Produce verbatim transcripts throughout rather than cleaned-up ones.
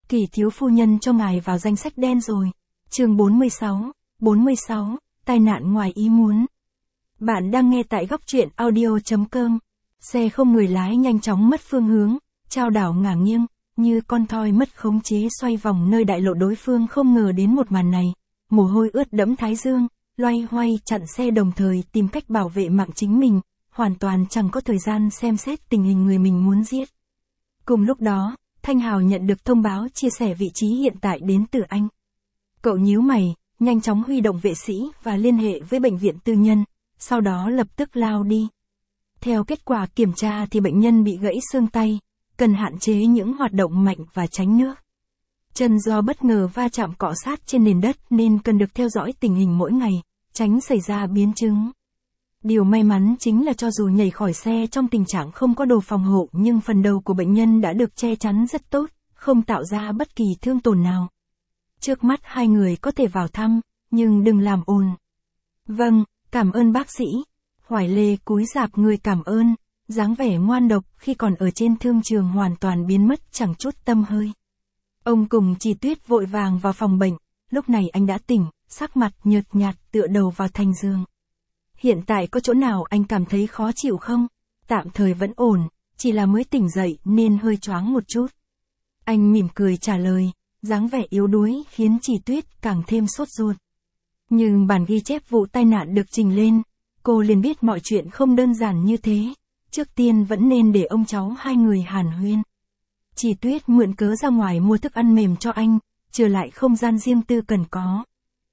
Kỳ thiếu phu nhân cho ngài vào danh sách đen rồi. Chương bốn mươi sáu, bốn mươi sáu, tai nạn ngoài ý muốn. Bạn đang nghe tại góc truyện audio chấm com. Xe không người lái nhanh chóng mất phương hướng, chao đảo ngả nghiêng, như con thoi mất khống chế xoay vòng nơi đại lộ. Đối phương không ngờ đến một màn này, mồ hôi ướt đẫm thái dương, loay hoay chặn xe đồng thời tìm cách bảo vệ mạng chính mình, hoàn toàn chẳng có thời gian xem xét tình hình người mình muốn giết. Cùng lúc đó, Thanh Hào nhận được thông báo chia sẻ vị trí hiện tại đến từ anh. Cậu nhíu mày, nhanh chóng huy động vệ sĩ và liên hệ với bệnh viện tư nhân, sau đó lập tức lao đi. Theo kết quả kiểm tra thì bệnh nhân bị gãy xương tay, cần hạn chế những hoạt động mạnh và tránh nước. Chân do bất ngờ va chạm cọ sát trên nền đất nên cần được theo dõi tình hình mỗi ngày, tránh xảy ra biến chứng. Điều may mắn chính là cho dù nhảy khỏi xe trong tình trạng không có đồ phòng hộ nhưng phần đầu của bệnh nhân đã được che chắn rất tốt, không tạo ra bất kỳ thương tổn nào. Trước mắt hai người có thể vào thăm, nhưng đừng làm ồn. Vâng, cảm ơn bác sĩ. Hoài Lê cúi rạp người cảm ơn, dáng vẻ ngoan độc khi còn ở trên thương trường hoàn toàn biến mất chẳng chút tâm hơi. Ông cùng Chỉ Tuyết vội vàng vào phòng bệnh, lúc này anh đã tỉnh, sắc mặt nhợt nhạt tựa đầu vào thành giường. Hiện tại có chỗ nào anh cảm thấy khó chịu không? Tạm thời vẫn ổn, chỉ là mới tỉnh dậy nên hơi choáng một chút. Anh mỉm cười trả lời, dáng vẻ yếu đuối khiến Chỉ Tuyết càng thêm sốt ruột. Nhưng bản ghi chép vụ tai nạn được trình lên, cô liền biết mọi chuyện không đơn giản như thế, trước tiên vẫn nên để ông cháu hai người hàn huyên. Chỉ Tuyết mượn cớ ra ngoài mua thức ăn mềm cho anh, trở lại không gian riêng tư cần có.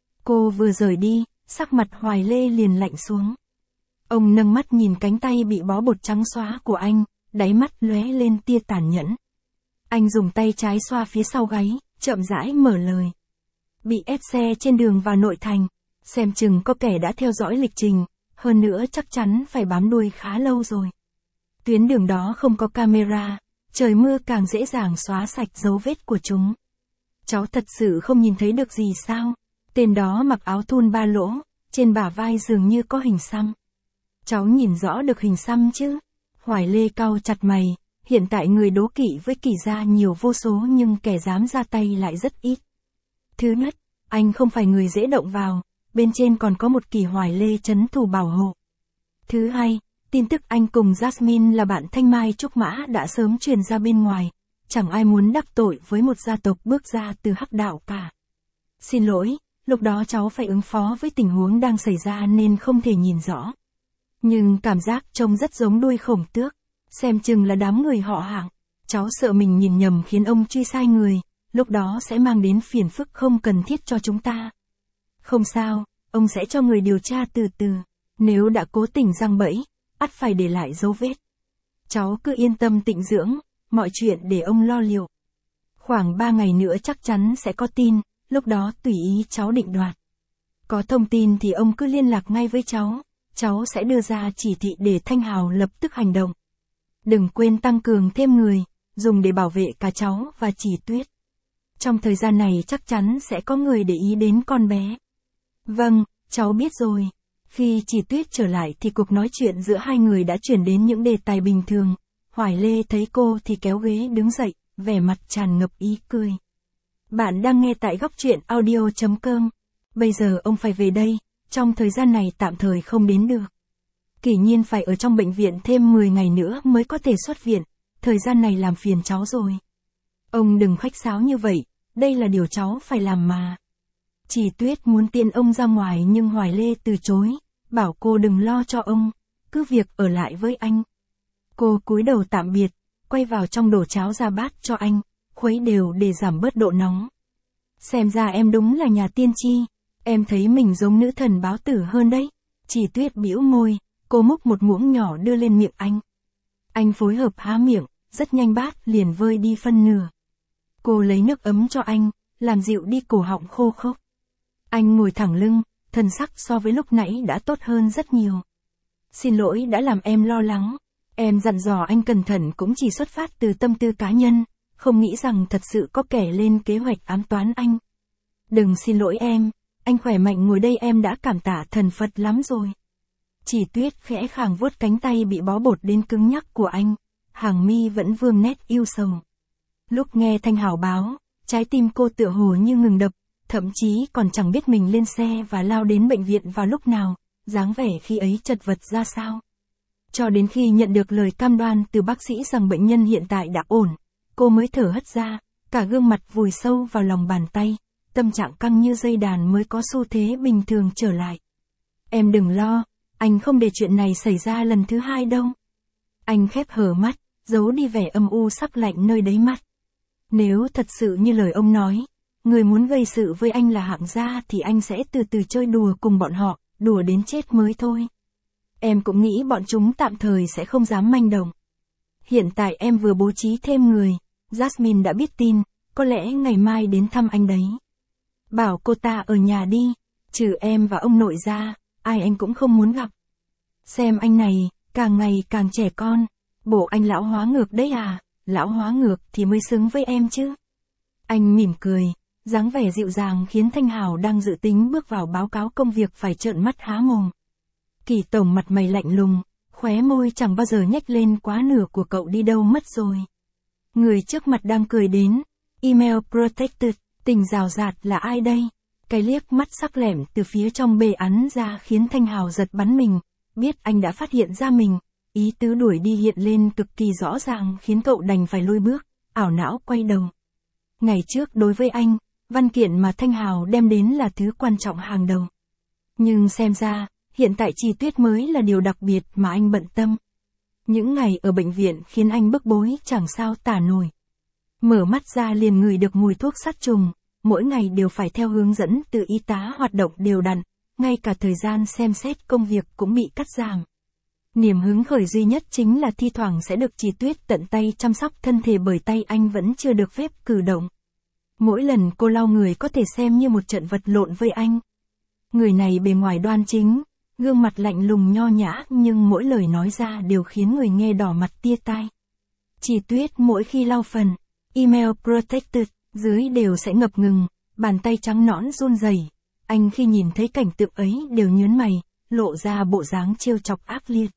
Cô vừa rời đi, sắc mặt Hoài Lê liền lạnh xuống. Ông nâng mắt nhìn cánh tay bị bó bột trắng xóa của anh, đáy mắt lóe lên tia tàn nhẫn. Anh dùng tay trái xoa phía sau gáy, chậm rãi mở lời. Bị ép xe trên đường vào nội thành, xem chừng có kẻ đã theo dõi lịch trình, hơn nữa chắc chắn phải bám đuôi khá lâu rồi. Tuyến đường đó không có camera, trời mưa càng dễ dàng xóa sạch dấu vết của chúng. Cháu thật sự không nhìn thấy được gì sao? Tên đó mặc áo thun ba lỗ, trên bả vai dường như có hình xăm. Cháu nhìn rõ được hình xăm chứ? Hoài Lê cau chặt mày, hiện tại người đố kỵ với Kỳ gia nhiều vô số nhưng kẻ dám ra tay lại rất ít. Thứ nhất, anh không phải người dễ động vào, bên trên còn có một Kỳ Hoài Lê trấn thủ bảo hộ. Thứ hai, tin tức anh cùng Jasmine là bạn Thanh Mai Trúc Mã đã sớm truyền ra bên ngoài, chẳng ai muốn đắc tội với một gia tộc bước ra từ hắc đạo cả. Xin lỗi, lúc đó cháu phải ứng phó với tình huống đang xảy ra nên không thể nhìn rõ. Nhưng cảm giác trông rất giống đuôi khổng tước, xem chừng là đám người họ Hạng. Cháu sợ mình nhìn nhầm khiến ông truy sai người, lúc đó sẽ mang đến phiền phức không cần thiết cho chúng ta. Không sao, ông sẽ cho người điều tra từ từ, nếu đã cố tình giăng bẫy, ắt phải để lại dấu vết. Cháu cứ yên tâm tịnh dưỡng, mọi chuyện để ông lo liệu. Khoảng ba ngày nữa chắc chắn sẽ có tin, lúc đó tùy ý cháu định đoạt. Có thông tin thì ông cứ liên lạc ngay với cháu, cháu sẽ đưa ra chỉ thị để Thanh Hào lập tức hành động. Đừng quên tăng cường thêm người, dùng để bảo vệ cả cháu và Chỉ Tuyết. Trong thời gian này chắc chắn sẽ có người để ý đến con bé. Vâng, cháu biết rồi. Khi Chỉ Tuyết trở lại thì cuộc nói chuyện giữa hai người đã chuyển đến những đề tài bình thường. Hoài Lê thấy cô thì kéo ghế đứng dậy, vẻ mặt tràn ngập ý cười. Bạn đang nghe tại góc truyện audio chấm com. Bây giờ ông phải về đây, trong thời gian này tạm thời không đến được. Kỷ Nhiên phải ở trong bệnh viện thêm mười ngày nữa mới có thể xuất viện, thời gian này làm phiền cháu rồi. Ông đừng khách sáo như vậy, đây là điều cháu phải làm mà. Chỉ Tuyết muốn tiện ông ra ngoài nhưng Hoài Lê từ chối, bảo cô đừng lo cho ông, cứ việc ở lại với anh. Cô cúi đầu tạm biệt, quay vào trong đổ cháo ra bát cho anh, khuấy đều để giảm bớt độ nóng. Xem ra em đúng là nhà tiên tri, em thấy mình giống nữ thần báo tử hơn đấy. Chỉ Tuyết bĩu môi, cô múc một muỗng nhỏ đưa lên miệng anh. Anh phối hợp há miệng, rất nhanh bát liền vơi đi phân nửa. Cô lấy nước ấm cho anh, làm dịu đi cổ họng khô khốc. Anh ngồi thẳng lưng, thân sắc so với lúc nãy đã tốt hơn rất nhiều. Xin lỗi đã làm em lo lắng, em dặn dò anh cẩn thận cũng chỉ xuất phát từ tâm tư cá nhân, không nghĩ rằng thật sự có kẻ lên kế hoạch ám toán anh. Đừng xin lỗi em, anh khỏe mạnh ngồi đây em đã cảm tạ thần Phật lắm rồi. Chỉ Tuyết khẽ khàng vuốt cánh tay bị bó bột đến cứng nhắc của anh, hàng mi vẫn vương nét yêu sầu. Lúc nghe Thanh Hào báo, Trái tim cô tựa hồ như ngừng đập, thậm chí còn chẳng biết mình lên xe và lao đến bệnh viện vào lúc nào, dáng vẻ khi ấy chật vật ra sao. Cho đến khi nhận được lời cam đoan từ bác sĩ rằng bệnh nhân hiện tại đã ổn, cô mới thở hắt ra, cả gương mặt vùi sâu vào lòng bàn tay, tâm trạng căng như dây đàn mới có xu thế bình thường trở lại. Em đừng lo, anh không để chuyện này xảy ra lần thứ hai đâu. Anh khép hờ mắt, giấu đi vẻ âm u sắc lạnh nơi đáy mắt. Nếu thật sự như lời ông nói, người muốn gây sự với anh là hạng gia thì anh sẽ từ từ chơi đùa cùng bọn họ, đùa đến chết mới thôi. Em cũng nghĩ bọn chúng tạm thời sẽ không dám manh động. Hiện tại em vừa bố trí thêm người, Jasmine đã biết tin, có lẽ ngày mai đến thăm anh đấy. Bảo cô ta ở nhà đi, trừ em và ông nội ra, ai anh cũng không muốn gặp. Xem anh này, càng ngày càng trẻ con, bộ anh lão hóa ngược đấy à, lão hóa ngược thì mới xứng với em chứ. Anh mỉm cười, dáng vẻ dịu dàng khiến Thanh Hào đang dự tính bước vào báo cáo công việc phải trợn mắt há mồm. Kỳ tổng mặt mày lạnh lùng, khóe môi chẳng bao giờ nhếch lên quá nửa của cậu đi đâu mất rồi. Người trước mặt đang cười đến, email protected, tình rào rạt là ai đây? Cái liếc mắt sắc lẻm từ phía trong bề ắn ra khiến Thanh Hào giật bắn mình, biết anh đã phát hiện ra mình, ý tứ đuổi đi hiện lên cực kỳ rõ ràng khiến cậu đành phải lùi bước, ảo não quay đầu. Ngày trước đối với anh, văn kiện mà Thanh Hào đem đến là thứ quan trọng hàng đầu. Nhưng xem ra, hiện tại Trì Tuyết mới là điều đặc biệt mà anh bận tâm. Những ngày ở bệnh viện khiến anh bức bối chẳng sao tả nổi. Mở mắt ra liền ngửi được mùi thuốc sát trùng, mỗi ngày đều phải theo hướng dẫn từ y tá hoạt động đều đặn, ngay cả thời gian xem xét công việc cũng bị cắt giảm. Niềm hứng khởi duy nhất chính là thi thoảng sẽ được Trì Tuyết tận tay chăm sóc thân thể bởi tay anh vẫn chưa được phép cử động. Mỗi lần cô lau người có thể xem như một trận vật lộn với anh. Người này bề ngoài đoan chính, gương mặt lạnh lùng nho nhã nhưng mỗi lời nói ra đều khiến người nghe đỏ mặt tia tai. Trì Tuyết mỗi khi lau phần, email protected, dưới đều sẽ ngập ngừng, bàn tay trắng nõn run rẩy. Anh khi nhìn thấy cảnh tượng ấy đều nhớn mày, lộ ra bộ dáng trêu chọc ác liệt.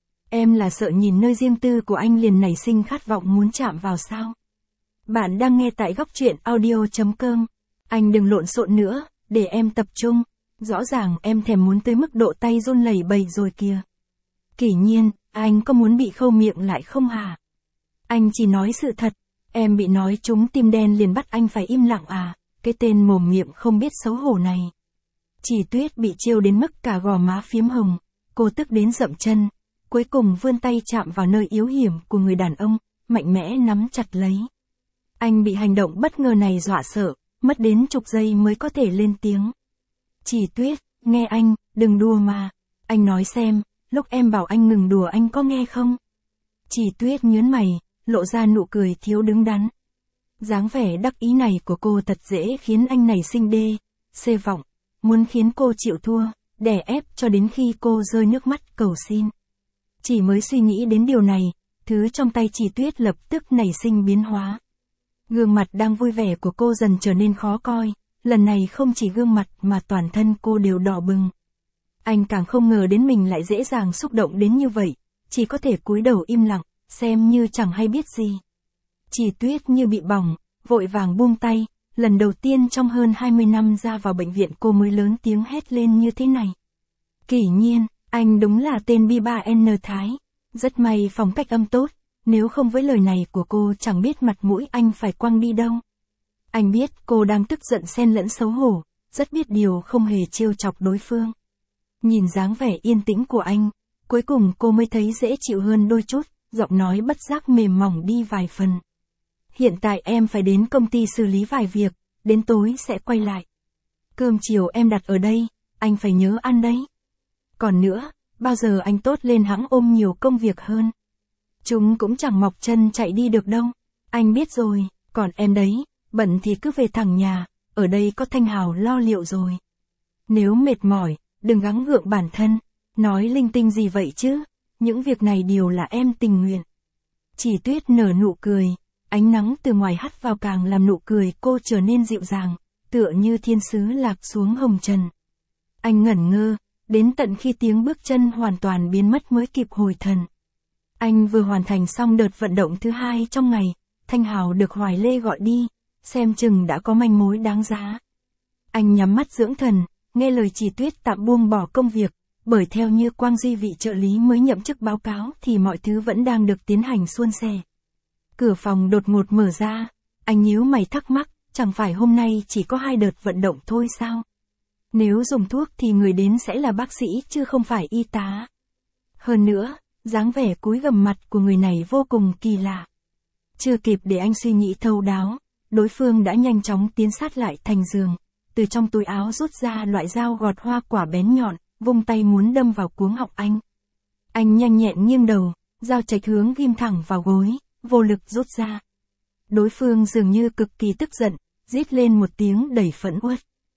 Em là sợ nhìn nơi riêng tư của anh liền nảy sinh khát vọng muốn chạm vào sao? Bạn đang nghe tại góc truyện audio chấm com. Anh đừng lộn xộn nữa, để em tập trung. Rõ ràng em thèm muốn tới mức độ tay run lẩy bẩy rồi kìa. Kỷ Nhiên, anh có muốn bị khâu miệng lại không hả? Anh chỉ nói sự thật, em bị nói trúng tim đen liền bắt anh phải im lặng à, cái tên mồm miệng không biết xấu hổ này. Trì Tuyết bị trêu đến mức cả gò má phiếm hồng, cô tức đến dậm chân, cuối cùng vươn tay chạm vào nơi yếu hiểm của người đàn ông, mạnh mẽ nắm chặt lấy. Anh bị hành động bất ngờ này dọa sợ, mất đến chục giây mới có thể lên tiếng. Trì Tuyết, nghe anh, đừng đùa mà. Anh nói xem, lúc em bảo anh ngừng đùa anh có nghe không? Trì Tuyết nhớn mày, lộ ra nụ cười thiếu đứng đắn. Dáng vẻ đắc ý này của cô thật dễ khiến anh nảy sinh đê, xê vọng, muốn khiến cô chịu thua, đè ép cho đến khi cô rơi nước mắt cầu xin. Chỉ mới suy nghĩ đến điều này, thứ trong tay Trì Tuyết lập tức nảy sinh biến hóa. Gương mặt đang vui vẻ của cô dần trở nên khó coi, lần này không chỉ gương mặt mà toàn thân cô đều đỏ bừng. Anh càng không ngờ đến mình lại dễ dàng xúc động đến như vậy, chỉ có thể cúi đầu im lặng, xem như chẳng hay biết gì. Trì Tuyết như bị bỏng, vội vàng buông tay, lần đầu tiên trong hơn hai mươi năm ra vào bệnh viện cô mới lớn tiếng hét lên như thế này. Kỷ Nhiên, anh đúng là tên bi ba en Thái, rất may phong cách âm tốt, nếu không với lời này của cô chẳng biết mặt mũi anh phải quăng đi đâu. Anh biết cô đang tức giận xen lẫn xấu hổ, rất biết điều không hề trêu chọc đối phương. Nhìn dáng vẻ yên tĩnh của anh, cuối cùng cô mới thấy dễ chịu hơn đôi chút, giọng nói bất giác mềm mỏng đi vài phần. Hiện tại em phải đến công ty xử lý vài việc, đến tối sẽ quay lại. Cơm chiều em đặt ở đây, anh phải nhớ ăn đấy. Còn nữa, bao giờ anh tốt lên hẵng ôm nhiều công việc hơn. Chúng cũng chẳng mọc chân chạy đi được đâu. Anh biết rồi, còn em đấy, bận thì cứ về thẳng nhà, ở đây có Thanh Hào lo liệu rồi. Nếu mệt mỏi, đừng gắng gượng bản thân, nói linh tinh gì vậy chứ, những việc này đều là em tình nguyện. Trì Tuyết nở nụ cười, ánh nắng từ ngoài hắt vào càng làm nụ cười cô trở nên dịu dàng, tựa như thiên sứ lạc xuống hồng trần. Anh ngẩn ngơ, đến tận khi tiếng bước chân hoàn toàn biến mất mới kịp hồi thần. Anh vừa hoàn thành xong đợt vận động thứ hai trong ngày, Thanh Hào được Hoài Lê gọi đi, xem chừng đã có manh mối đáng giá. Anh nhắm mắt dưỡng thần, nghe lời Chỉ Tuyết tạm buông bỏ công việc, bởi theo như Quang Duy vị trợ lý mới nhậm chức báo cáo thì mọi thứ vẫn đang được tiến hành suôn sẻ. Cửa phòng đột ngột mở ra, anh nhíu mày thắc mắc, chẳng phải hôm nay chỉ có hai đợt vận động thôi sao? Nếu dùng thuốc thì người đến sẽ là bác sĩ chứ không phải y tá. Hơn nữa, dáng vẻ cúi gằm mặt của người này vô cùng kỳ lạ. Chưa kịp để anh suy nghĩ thấu đáo, đối phương đã nhanh chóng tiến sát lại thành giường, từ trong túi áo rút ra loại dao gọt hoa quả bén nhọn, vung tay muốn đâm vào cuống họng anh. Anh nhanh nhẹn nghiêng đầu, dao chạch hướng ghim thẳng vào gối, vô lực rút ra. Đối phương dường như cực kỳ tức giận, rít lên một tiếng đầy phẫn uất.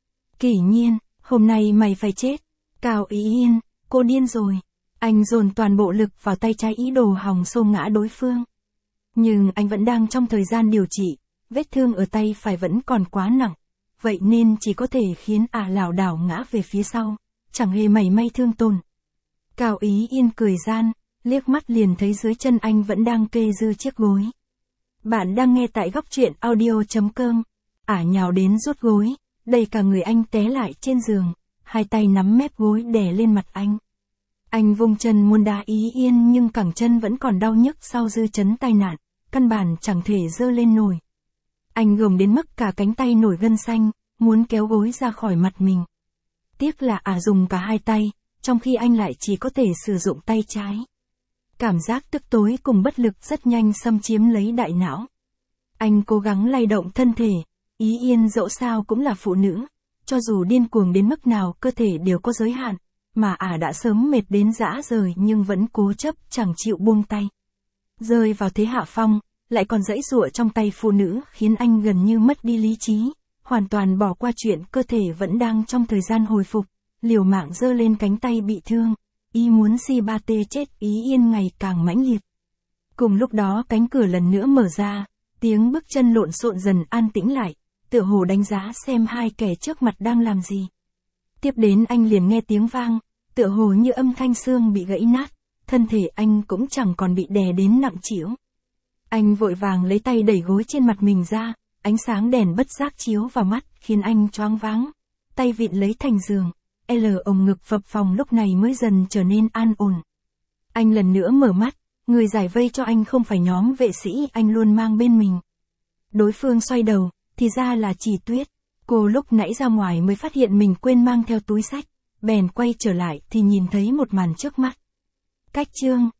Kỷ Nhiên, hôm nay mày phải chết. Cao Ý Yên, cô điên rồi. Anh dồn toàn bộ lực vào tay trái ý đồ hòng xô ngã đối phương. Nhưng anh vẫn đang trong thời gian điều trị, vết thương ở tay phải vẫn còn quá nặng, vậy nên chỉ có thể khiến ả lảo đảo ngã về phía sau, chẳng hề mảy may thương tổn. Cao Ý Yên cười gian, liếc mắt liền thấy dưới chân anh vẫn đang kê dư chiếc gối. Bạn đang nghe tại góc truyện audio chấm com. Ả nhào đến rút gối, đẩy cả người anh té lại trên giường, hai tay nắm mép gối đè lên mặt anh. Anh vung chân muốn đá Ý Yên nhưng cẳng chân vẫn còn đau nhức sau dư chấn tai nạn, căn bản chẳng thể giơ lên nổi. Anh gồng đến mức cả cánh tay nổi gân xanh, muốn kéo gối ra khỏi mặt mình. Tiếc là Ả dùng cả hai tay, trong khi anh lại chỉ có thể sử dụng tay trái. Cảm giác tức tối cùng bất lực rất nhanh xâm chiếm lấy đại não. Anh cố gắng lay động thân thể, Ý Yên dẫu sao cũng là phụ nữ, cho dù điên cuồng đến mức nào cơ thể đều có giới hạn, mà Ả đã sớm mệt đến rã rời nhưng vẫn cố chấp chẳng chịu buông tay. Rơi vào thế hạ phong, lại còn giãy giụa trong tay phụ nữ khiến anh gần như mất đi lý trí, hoàn toàn bỏ qua chuyện cơ thể vẫn đang trong thời gian hồi phục, liều mạng giơ lên cánh tay bị thương, ý muốn si ba tê chết Ý Yên ngày càng mãnh liệt. Cùng lúc đó cánh cửa lần nữa mở ra, tiếng bước chân lộn xộn dần an tĩnh lại, tựa hồ đánh giá xem hai kẻ trước mặt đang làm gì. Tiếp đến anh liền nghe tiếng vang, tựa hồ như âm thanh xương bị gãy nát, thân thể anh cũng chẳng còn bị đè đến nặng trĩu. Anh vội vàng lấy tay đẩy gối trên mặt mình ra, ánh sáng đèn bất giác chiếu vào mắt khiến anh choáng váng. Tay vịn lấy thành giường, L ồng ngực phập phồng lúc này mới dần trở nên an ổn. Anh lần nữa mở mắt, người giải vây cho anh không phải nhóm vệ sĩ anh luôn mang bên mình. Đối phương xoay đầu, thì ra là Chỉ Tuyết. Cô lúc nãy ra ngoài mới phát hiện mình quên mang theo túi xách, bèn quay trở lại thì nhìn thấy một màn trước mắt. Cách chương